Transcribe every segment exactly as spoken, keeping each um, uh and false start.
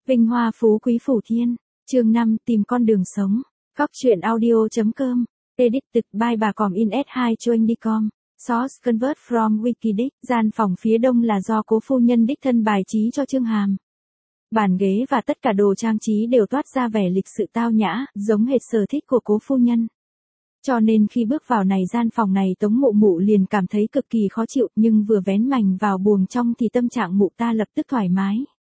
Vinh hoa phú quý phủ thiên. Chương năm, tìm con đường sống. Góc truyện audio.com. Edit thực by bà còm in s hai choanh đi com. Source convert from Wikidic. Gian phòng phía đông là do cố phu nhân đích thân bài trí cho Chương Hàm. Bàn ghế và tất cả đồ trang trí đều toát ra vẻ lịch sự tao nhã, giống hệt sở thích của cố phu nhân. Cho nên khi bước vào này gian phòng này Tống Mụ Mụ liền cảm thấy cực kỳ khó chịu, nhưng vừa vén mành vào buồng trong thì tâm trạng mụ ta lập tức thoải mái.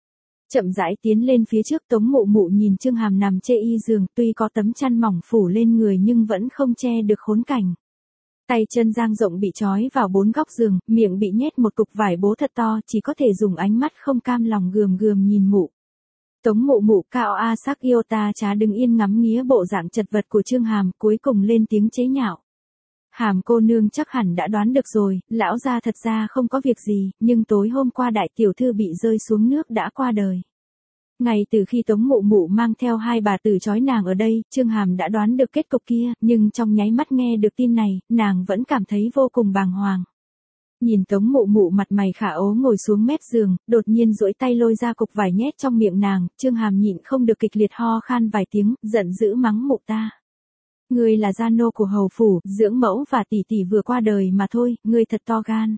Chậm rãi tiến lên phía trước, Tống Mụ Mụ nhìn Chương Hàm nằm chê y giường, tuy có tấm chăn mỏng phủ lên người nhưng vẫn không che được khốn cảnh. Tay chân dang rộng bị trói vào bốn góc giường, miệng bị nhét một cục vải bố thật to, chỉ có thể dùng ánh mắt không cam lòng gườm gườm nhìn mụ. Tống Mụ Mụ cao a sắc yêu ta chá đứng yên ngắm nghía bộ dạng chật vật của Chương Hàm, cuối cùng lên tiếng chế nhạo. Hàm cô nương chắc hẳn đã đoán được rồi, lão gia thật ra không có việc gì, nhưng tối hôm qua đại tiểu thư bị rơi xuống nước đã qua đời. Ngay từ khi Tống Mụ Mụ mang theo hai bà tử trói nàng ở đây, Chương Hàm đã đoán được kết cục kia, nhưng trong nháy mắt nghe được tin này, nàng vẫn cảm thấy vô cùng bàng hoàng. Nhìn Tống Mụ Mụ mặt mày khả ố ngồi xuống mép giường, đột nhiên duỗi tay lôi ra cục vải nhét trong miệng nàng, Chương Hàm nhịn không được kịch liệt ho khan vài tiếng, giận dữ mắng mụ ta. Ngươi là gia nô của hầu phủ, dưỡng mẫu và tỷ tỷ vừa qua đời mà thôi, ngươi thật to gan.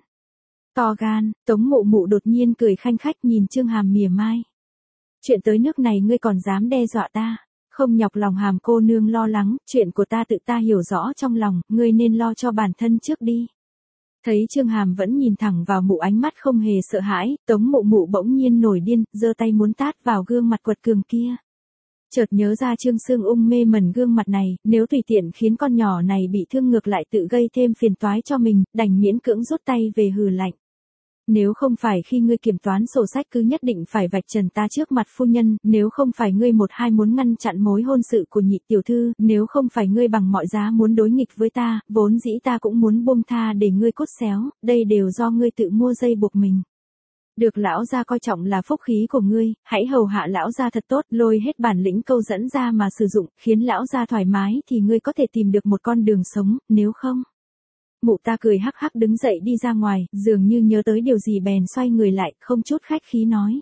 To gan, Tống Mụ Mụ đột nhiên cười khanh khách nhìn Chương Hàm mỉa mai. Chuyện tới nước này ngươi còn dám đe dọa ta, không nhọc lòng Hàm cô nương lo lắng, chuyện của ta tự ta hiểu rõ trong lòng, ngươi nên lo cho bản thân trước đi. Thấy Chương Hàm vẫn nhìn thẳng vào mụ ánh mắt không hề sợ hãi, Tống Mụ Mụ bỗng nhiên nổi điên, giơ tay muốn tát vào gương mặt quật cường kia. Chợt nhớ ra Trương Sương Ung mê mẩn gương mặt này, nếu tùy tiện khiến con nhỏ này bị thương ngược lại tự gây thêm phiền toái cho mình, đành miễn cưỡng rút tay về hừ lạnh. Nếu không phải khi ngươi kiểm toán sổ sách cứ nhất định phải vạch trần ta trước mặt phu nhân, nếu không phải ngươi một hai muốn ngăn chặn mối hôn sự của nhị tiểu thư, nếu không phải ngươi bằng mọi giá muốn đối nghịch với ta, vốn dĩ ta cũng muốn buông tha để ngươi cốt xéo, đây đều do ngươi tự mua dây buộc mình. Được lão gia coi trọng là phúc khí của ngươi, hãy hầu hạ lão gia thật tốt, lôi hết bản lĩnh câu dẫn ra mà sử dụng, khiến lão gia thoải mái thì ngươi có thể tìm được một con đường sống, nếu không. Mụ ta cười hắc hắc đứng dậy đi ra ngoài, dường như nhớ tới điều gì bèn xoay người lại, không chút khách khí nói.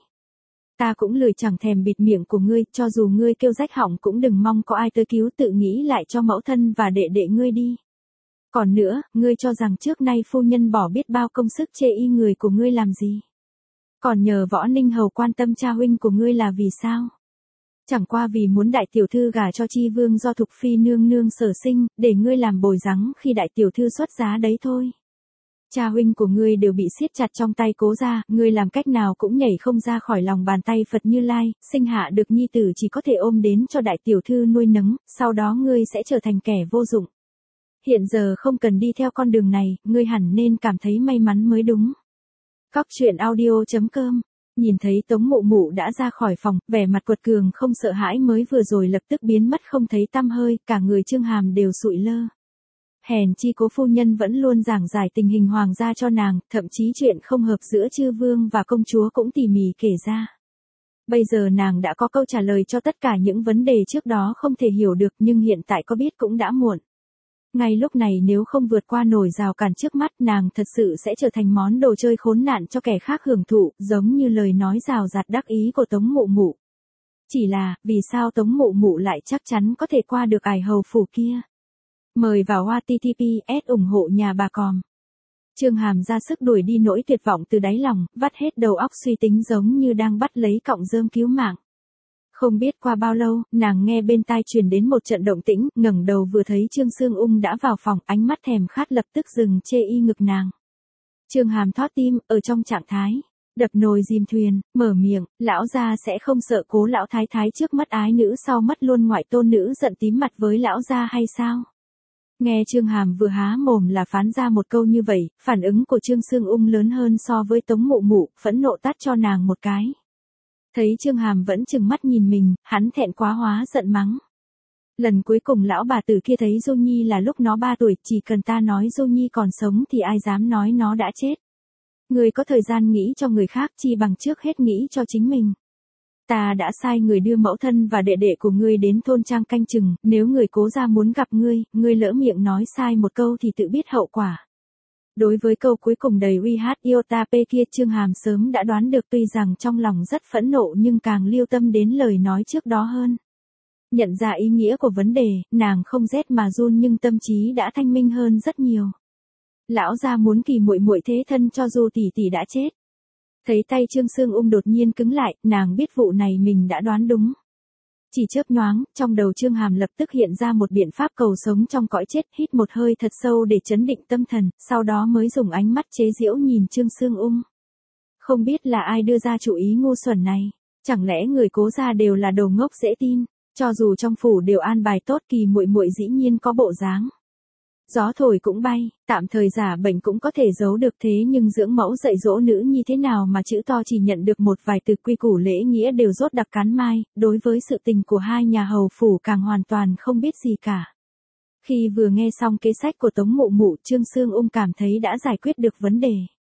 Ta cũng lười chẳng thèm bịt miệng của ngươi, cho dù ngươi kêu rách họng cũng đừng mong có ai tới cứu, tự nghĩ lại cho mẫu thân và đệ đệ ngươi đi. Còn nữa, ngươi cho rằng trước nay phu nhân bỏ biết bao công sức chê y người của ngươi làm gì? Còn nhờ Võ Ninh Hầu quan tâm cha huynh của ngươi là vì sao? Chẳng qua vì muốn đại tiểu thư gả cho Chi Vương do Thục Phi nương nương sở sinh, để ngươi làm bồi giắng khi đại tiểu thư xuất giá đấy thôi. Cha huynh của ngươi đều bị siết chặt trong tay Cố gia, ngươi làm cách nào cũng nhảy không ra khỏi lòng bàn tay Phật Như Lai, sinh hạ được nhi tử chỉ có thể ôm đến cho đại tiểu thư nuôi nấng, sau đó ngươi sẽ trở thành kẻ vô dụng. Hiện giờ không cần đi theo con đường này, ngươi hẳn nên cảm thấy may mắn mới đúng. Góc truyện audio.com. Nhìn thấy Tống Mụ Mụ đã ra khỏi phòng, vẻ mặt quật cường không sợ hãi mới vừa rồi lập tức biến mất không thấy tăm hơi, cả người Chương Hàm đều sụi lơ. Hèn chi cố phu nhân vẫn luôn giảng giải tình hình hoàng gia cho nàng, thậm chí chuyện không hợp giữa chư vương và công chúa cũng tỉ mỉ kể ra. Bây giờ nàng đã có câu trả lời cho tất cả những vấn đề trước đó không thể hiểu được, nhưng hiện tại có biết cũng đã muộn. Ngay lúc này nếu không vượt qua nổi rào cản trước mắt, nàng thật sự sẽ trở thành món đồ chơi khốn nạn cho kẻ khác hưởng thụ, giống như lời nói rào rạt đắc ý của Tống Mụ Mụ. Chỉ là, vì sao Tống Mụ Mụ lại chắc chắn có thể qua được ải hầu phủ kia? Mời vào H T T P S ủng hộ nhà bà còm. Chương Hàm ra sức đuổi đi nỗi tuyệt vọng từ đáy lòng, vắt hết đầu óc suy tính giống như đang bắt lấy cọng rơm cứu mạng. Không biết qua bao lâu, nàng nghe bên tai truyền đến một trận động tĩnh, ngẩng đầu vừa thấy Trương Sương Ung đã vào phòng, ánh mắt thèm khát lập tức dừng chê y ngực nàng. Chương Hàm thót tim, ở trong trạng thái đập nồi dìm thuyền, mở miệng, lão gia sẽ không sợ Cố lão thái thái trước mắt ái nữ sau mắt luôn ngoại tôn nữ giận tím mặt với lão gia hay sao? Nghe Chương Hàm vừa há mồm là phán ra một câu như vậy, phản ứng của Trương Sương Ung lớn hơn so với Tống Mụ Mụ, phẫn nộ tát cho nàng một cái. Thấy Chương Hàm vẫn trừng mắt nhìn mình, hắn thẹn quá hóa giận mắng. Lần cuối cùng lão bà tử kia thấy Du Nhi là lúc nó ba tuổi, chỉ cần ta nói Du Nhi còn sống thì ai dám nói nó đã chết. Người có thời gian nghĩ cho người khác chi bằng trước hết nghĩ cho chính mình. Ta đã sai người đưa mẫu thân và đệ đệ của ngươi đến thôn trang canh chừng, nếu người Cố gia muốn gặp ngươi, ngươi lỡ miệng nói sai một câu thì tự biết hậu quả. Đối với câu cuối cùng đầy uy hát Iotape kia Chương Hàm sớm đã đoán được, tuy rằng trong lòng rất phẫn nộ nhưng càng lưu tâm đến lời nói trước đó hơn. Nhận ra ý nghĩa của vấn đề, nàng không rét mà run nhưng tâm trí đã thanh minh hơn rất nhiều. Lão gia muốn Kỳ muội muội thế thân cho dù tỷ tỷ đã chết. Thấy tay Trương Sương Ung đột nhiên cứng lại, nàng biết vụ này mình đã đoán đúng. Chỉ chớp nhoáng, trong đầu Chương Hàm lập tức hiện ra một biện pháp cầu sống trong cõi chết, hít một hơi thật sâu để trấn định tâm thần, sau đó mới dùng ánh mắt chế giễu nhìn Trương Sương Ung. Không biết là ai đưa ra chủ ý ngu xuẩn này, chẳng lẽ người Cố gia đều là đồ ngốc dễ tin, cho dù trong phủ đều an bài tốt Kỳ muội muội dĩ nhiên có bộ dáng. Gió thổi cũng bay, tạm thời giả bệnh cũng có thể giấu được, thế nhưng dưỡng mẫu dạy dỗ nữ như thế nào mà chữ to chỉ nhận được một vài từ quy củ lễ nghĩa đều rốt đặc cán mai, đối với sự tình của hai nhà hầu phủ càng hoàn toàn không biết gì cả. Khi vừa nghe xong kế sách của Tống Mụ Mụ, Trương Sương Ung cảm thấy đã giải quyết được vấn đề.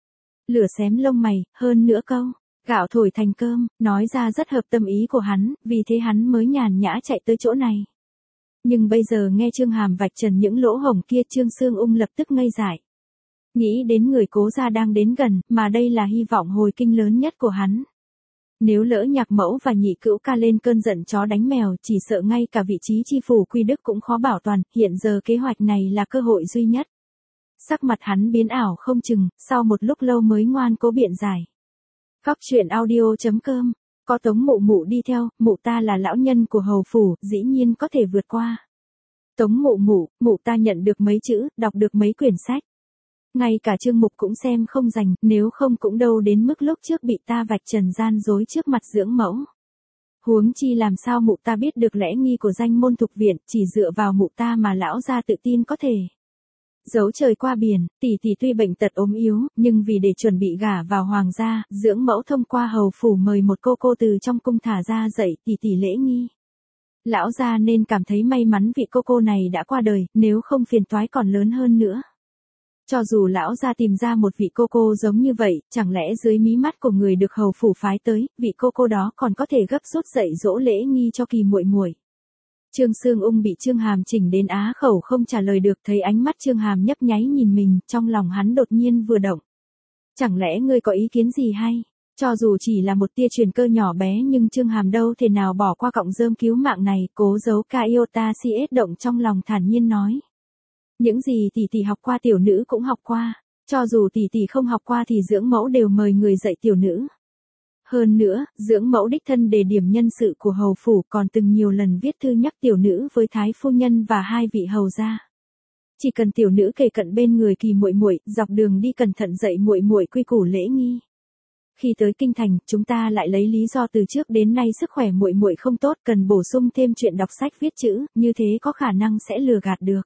Lửa xém lông mày, hơn nữa câu, gạo thổi thành cơm, nói ra rất hợp tâm ý của hắn, vì thế hắn mới nhàn nhã chạy tới chỗ này. Nhưng bây giờ nghe Chương Hàm vạch trần những lỗ hổng kia, Trương Sương Ung lập tức ngây dại. Nghĩ đến người Cố gia đang đến gần, mà đây là hy vọng hồi kinh lớn nhất của hắn. Nếu lỡ Nhạc mẫu và Nhị Cữu ca lên cơn giận chó đánh mèo, chỉ sợ ngay cả vị trí chi phủ Quy Đức cũng khó bảo toàn, hiện giờ kế hoạch này là cơ hội duy nhất. Sắc mặt hắn biến ảo không chừng, sau một lúc lâu mới ngoan cố biện giải. Góc truyện audio chấm com. Có Tống Mụ Mụ đi theo, mụ ta là lão nhân của hầu phủ, dĩ nhiên có thể vượt qua. Tống Mụ Mụ, mụ ta nhận được mấy chữ, đọc được mấy quyển sách. Ngay cả chương mục cũng xem không dành, nếu không cũng đâu đến mức lúc trước bị ta vạch trần gian dối trước mặt dưỡng mẫu. Huống chi làm sao mụ ta biết được lẽ nghi của danh môn thục viện, chỉ dựa vào mụ ta mà lão gia tự tin có thể giấu trời qua biển. Tỷ tỷ tuy bệnh tật ốm yếu, nhưng vì để chuẩn bị gả vào hoàng gia, dưỡng mẫu thông qua hầu phủ mời một cô cô từ trong cung thả ra dạy tỷ tỷ lễ nghi. Lão gia nên cảm thấy may mắn vị cô cô này đã qua đời, nếu không phiền toái còn lớn hơn nữa. Cho dù lão gia tìm ra một vị cô cô giống như vậy, chẳng lẽ dưới mí mắt của người được hầu phủ phái tới, vị cô cô đó còn có thể gấp rút dạy dỗ lễ nghi cho Kỳ muội muội. Trương Sương Ung bị Chương Hàm chỉnh đến á khẩu không trả lời được, thấy ánh mắt Chương Hàm nhấp nháy nhìn mình, trong lòng hắn đột nhiên vừa động. Chẳng lẽ ngươi có ý kiến gì hay? Cho dù chỉ là một tia truyền cơ nhỏ bé nhưng Chương Hàm đâu thể nào bỏ qua cọng rơm cứu mạng này, cố giấu ca iota cs động trong lòng thản nhiên nói. Những gì tỷ tỷ học qua tiểu nữ cũng học qua, cho dù tỷ tỷ không học qua thì dưỡng mẫu đều mời người dạy tiểu nữ. Hơn nữa, dưỡng mẫu đích thân đề điểm nhân sự của hầu phủ, còn từng nhiều lần viết thư nhắc tiểu nữ với thái phu nhân và hai vị hầu gia. Chỉ cần tiểu nữ kề cận bên người Kỳ muội muội, dọc đường đi cẩn thận dạy muội muội quy củ lễ nghi. Khi tới kinh thành, chúng ta lại lấy lý do từ trước đến nay sức khỏe muội muội không tốt, cần bổ sung thêm chuyện đọc sách viết chữ, như thế có khả năng sẽ lừa gạt được.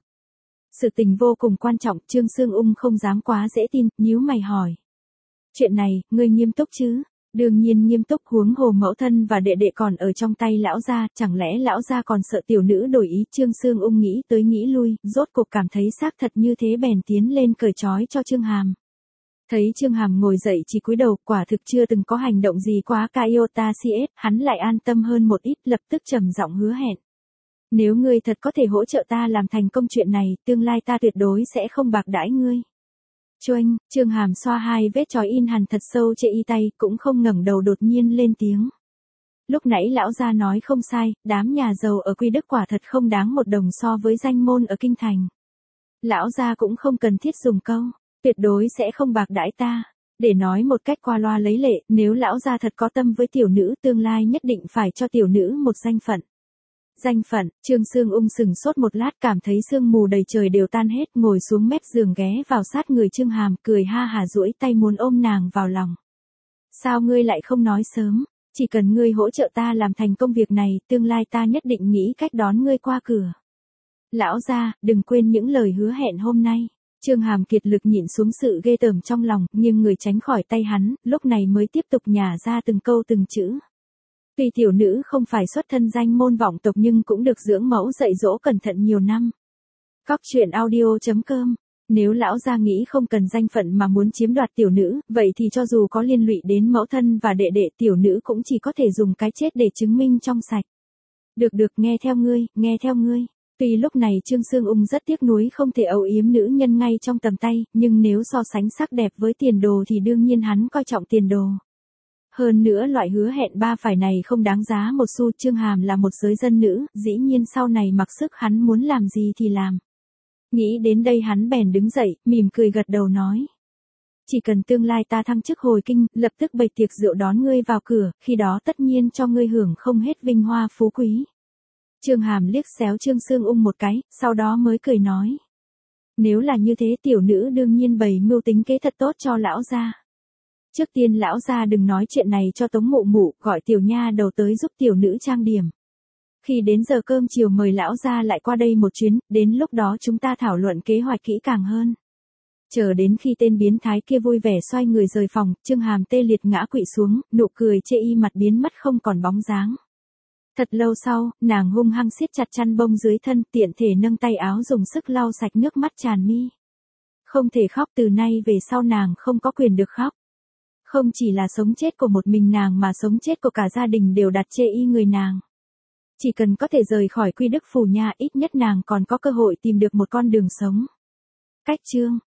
Sự tình vô cùng quan trọng, Trương Sương Ung không dám quá dễ tin, nhíu mày hỏi. Chuyện này, ngươi nghiêm túc chứ? Đương nhiên nghiêm túc, huống hồ mẫu thân và đệ đệ còn ở trong tay lão gia, chẳng lẽ lão gia còn sợ tiểu nữ đổi ý? Trương Sương Ung nghĩ tới nghĩ lui, rốt cuộc cảm thấy xác thật như thế bèn tiến lên cởi trói cho Chương Hàm. Thấy Chương Hàm ngồi dậy chỉ cúi đầu, quả thực chưa từng có hành động gì quá ca iota cs, hắn lại an tâm hơn một ít, lập tức trầm giọng hứa hẹn. Nếu ngươi thật có thể hỗ trợ ta làm thành công chuyện này, tương lai ta tuyệt đối sẽ không bạc đãi ngươi. Choanh, Chương Hàm xoa hai vết chói in hằn thật sâu trên y tay, cũng không ngẩng đầu đột nhiên lên tiếng. Lúc nãy lão gia nói không sai, đám nhà giàu ở Quy Đức quả thật không đáng một đồng so với danh môn ở kinh thành. Lão gia cũng không cần thiết dùng câu, tuyệt đối sẽ không bạc đãi ta. Để nói một cách qua loa lấy lệ, nếu lão gia thật có tâm với tiểu nữ, tương lai nhất định phải cho tiểu nữ một danh phận. Danh phận, Trương Sương Ung sừng sốt một lát, cảm thấy sương mù đầy trời đều tan hết, ngồi xuống mép giường ghé vào sát người Chương Hàm, cười ha hả duỗi tay muốn ôm nàng vào lòng. Sao ngươi lại không nói sớm? Chỉ cần ngươi hỗ trợ ta làm thành công việc này, tương lai ta nhất định nghĩ cách đón ngươi qua cửa. Lão gia, đừng quên những lời hứa hẹn hôm nay. Chương Hàm kiệt lực nhịn xuống sự ghê tởm trong lòng, nhưng người tránh khỏi tay hắn, lúc này mới tiếp tục nhả ra từng câu từng chữ. Tuy tiểu nữ không phải xuất thân danh môn vọng tộc nhưng cũng được dưỡng mẫu dạy dỗ cẩn thận nhiều năm. Góc truyện audio chấm com. Nếu lão gia nghĩ không cần danh phận mà muốn chiếm đoạt tiểu nữ, vậy thì cho dù có liên lụy đến mẫu thân và đệ đệ, tiểu nữ cũng chỉ có thể dùng cái chết để chứng minh trong sạch. Được được, nghe theo ngươi, nghe theo ngươi. Tuy lúc này Trương Sương Ung rất tiếc nuối không thể âu yếm nữ nhân ngay trong tầm tay, nhưng nếu so sánh sắc đẹp với tiền đồ thì đương nhiên hắn coi trọng tiền đồ. Hơn nữa loại hứa hẹn ba phải này không đáng giá một xu. Trương Hàm là một giới dân nữ, dĩ nhiên sau này mặc sức hắn muốn làm gì thì làm. Nghĩ đến đây hắn bèn đứng dậy, mỉm cười gật đầu nói. Chỉ cần tương lai ta thăng chức hồi kinh, lập tức bày tiệc rượu đón ngươi vào cửa, khi đó tất nhiên cho ngươi hưởng không hết vinh hoa phú quý. Trương Hàm liếc xéo Trương Sương Ung một cái, sau đó mới cười nói. Nếu là như thế tiểu nữ đương nhiên bày mưu tính kế thật tốt cho lão gia. Trước tiên lão gia đừng nói chuyện này cho Tống Mụ Mụ, gọi tiểu nha đầu tới giúp tiểu nữ trang điểm. Khi đến giờ cơm chiều mời lão gia lại qua đây một chuyến, đến lúc đó chúng ta thảo luận kế hoạch kỹ càng hơn. Chờ đến khi tên biến thái kia vui vẻ xoay người rời phòng, Trương Hàm tê liệt ngã quỵ xuống, nụ cười chê y mặt biến mất không còn bóng dáng. Thật lâu sau, nàng hung hăng siết chặt chăn bông dưới thân, tiện thể nâng tay áo dùng sức lau sạch nước mắt tràn mi. Không thể khóc, từ nay về sau nàng không có quyền được khóc. Không chỉ là sống chết của một mình nàng mà sống chết của cả gia đình đều đặt chê y người nàng. Chỉ cần có thể rời khỏi Quy Đức Phủ Nha, ít nhất nàng còn có cơ hội tìm được một con đường sống. Cách chương